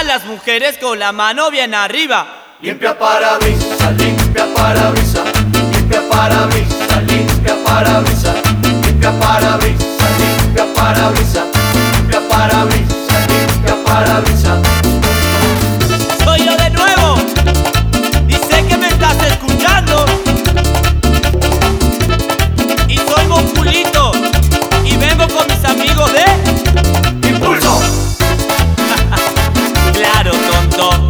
A las mujeres con la mano bien arriba. Limpia parabrisas, limpia parabrisas, limpia parabrisas, limpia parabrisas, limpia parabrisas, limpia parabrisas, limpia parabrisas, limpia parabrisas. Soy yo de nuevo, y sé que me estás escuchando. Y soy Monculito, y vengo con mis amigos de ¡Impulso! Claro, tonto.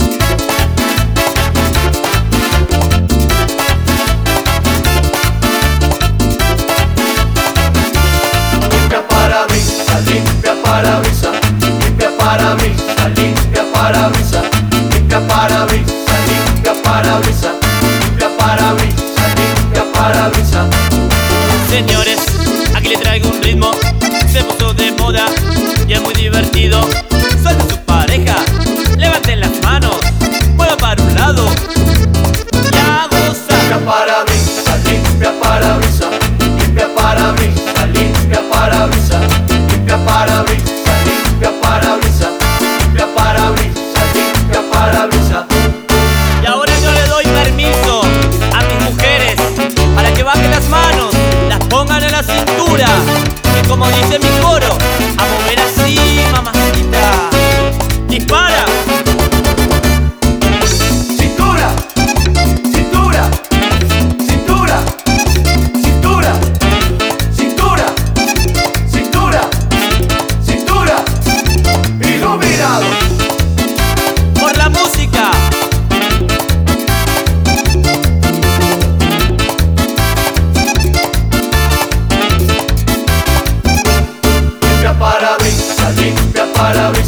Limpia parabrisas, limpia parabrisas, limpia parabrisas, limpia parabrisas, limpia parabrisas, limpia parabrisas, limpia parabrisas, limpia parabrisas. Señores, aquí le traigo un ritmo, se puso de moda y es muy divertido. Suelta su pareja, levanten las manos, mueva para un lado y a gozar. Limpia parabrisas, limpia parabrisas, limpia parabrisas, limpia parabrisas, limpia parabrisas, limpia parabrisas, limpia parabrisas, limpia parabrisas. Y ahora yo le doy permiso a mis mujeres para que bajen las manos, las pongan en la cintura y como dice mi coro, a mover así, mamacita. Dispara. Cintura, cintura, cintura, cintura, cintura, cintura, cintura, iluminado. Por la música. Limpia parabrisas, limpia parabrisas.